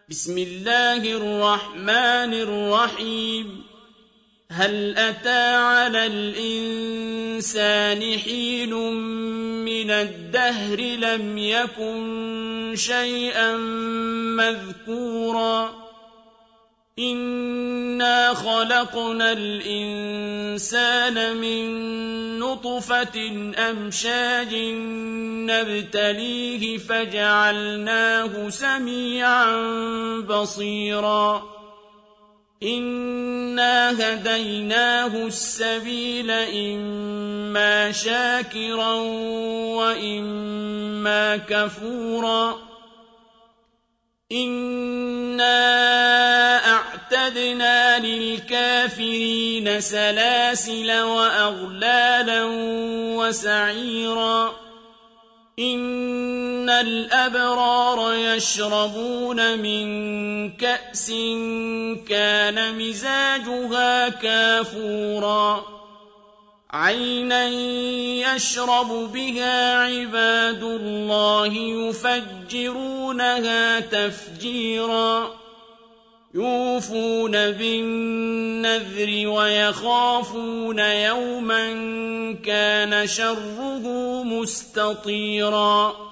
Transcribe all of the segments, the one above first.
بسم الله الرحمن الرحيم هل أتى على الإنسان حين من الدهر لم يكن شيئا مذكورا إنا خلقنا الإنسان من نطفة أمشاج نبتليه فجعلناه سميعا بصيرا إنا هديناه السبيل إما شاكرا وإما كفورا إنا أعتدنا للكافرين سلاسل وأغلالا وسعيرا إن الأبرار يشربون من كأس كان مزاجها كافورا عينا يشرب بها عباد الله يفجرونها تفجيرا يوفون بالنذر ويخافون يوما كان شره مستطيرا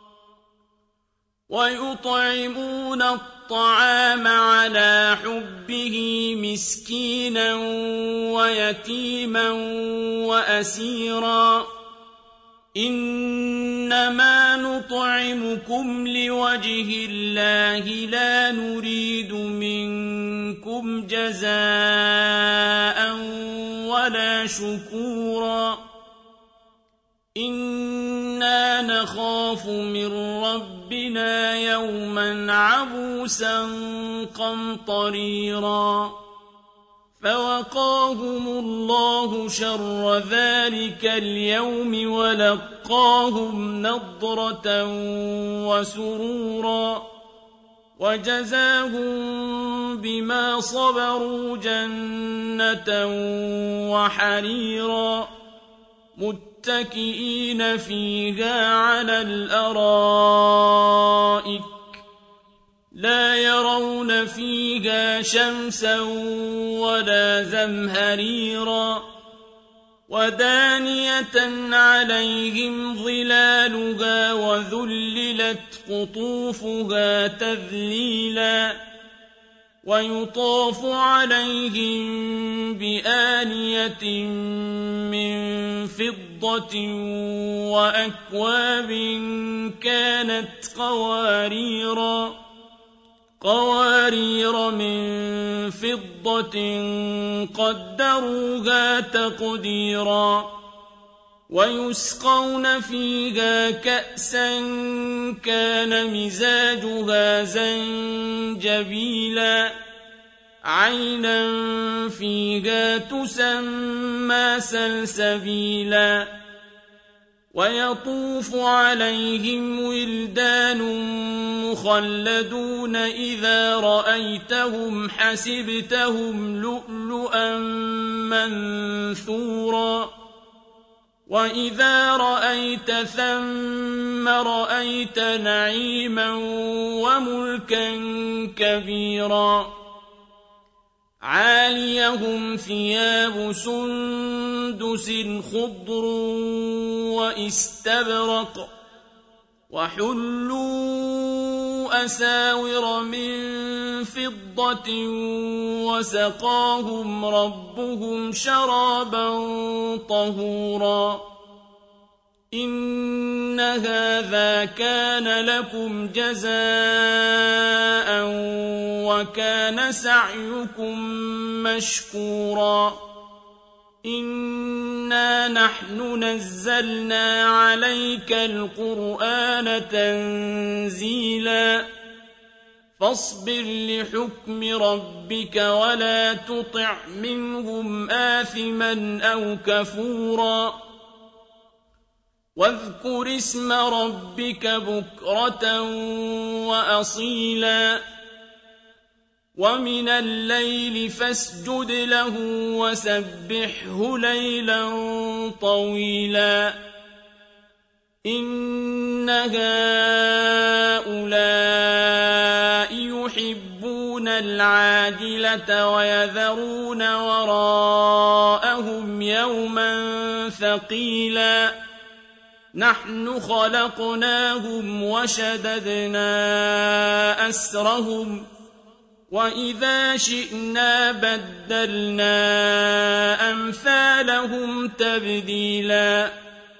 ويطعمون الطعام على حبه مسكينا ويتيما وأسيرا إنما نطعمكم لوجه الله لا نريد منكم جزاء ولا شكورا إنا نخاف من ربنا يوما عبوسا قمطريرا فوقاهم الله شر ذلك اليوم ولقاهم نضرة وسرورا وجزاهم بما صبروا جنة وحريرا متكئين فيها على الأرائك لا يرون فيها شمسا ولا زمهريرا ودانية عليهم ظلالها وذللت قطوفها تذليلا ويطاف عليهم بآنية من فضة وأكواب كانت قوارير من فضة قدروها تقديرا ويسقون فيها كأسا كان مزاجها زنجبيلا عينا فيها تسمى سلسبيلا ويطوف عليهم ولدان مخلدون إذا رأيتهم حسبتهم لؤلؤا منثورا وإذا رأيت ثم رأيت نعيما وملكا كبيرا عاليهم ثياب سندس خضر واستبرق وحلوا أساور من فضة وسقاهم ربهم شرابا طهورا إن هذا كان لكم جزاء وكان سعيكم مشكورا إنا نحن نزلنا عليك القرآن تنزيلا فاصبر لحكم ربك ولا تطع منهم آثما أو كفورا واذكر اسم ربك بكرة وأصيلا ومن الليل فاسجد له وسبحه ليلا طويلا إن هؤلاء يحبون العاجلة ويذرون وراءهم يوما ثقيلا نحن خلقناهم وشددنا أسرهم وإذا شئنا بدلنا أمثالهم تبديلا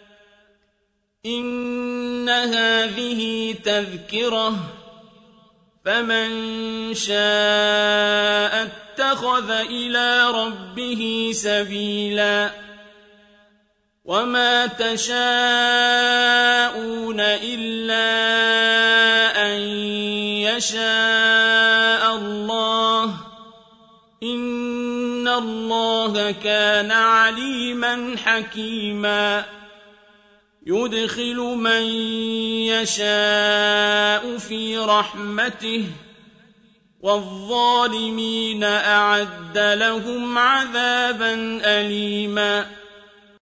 إن هذه تذكرة فمن شاء اتخذ إلى ربه سبيلا وما تشاءون إلا أن يشاء الله إن الله كان عليما حكيما يدخل من يشاء في رحمته والظالمين أعد لهم عذابا أليما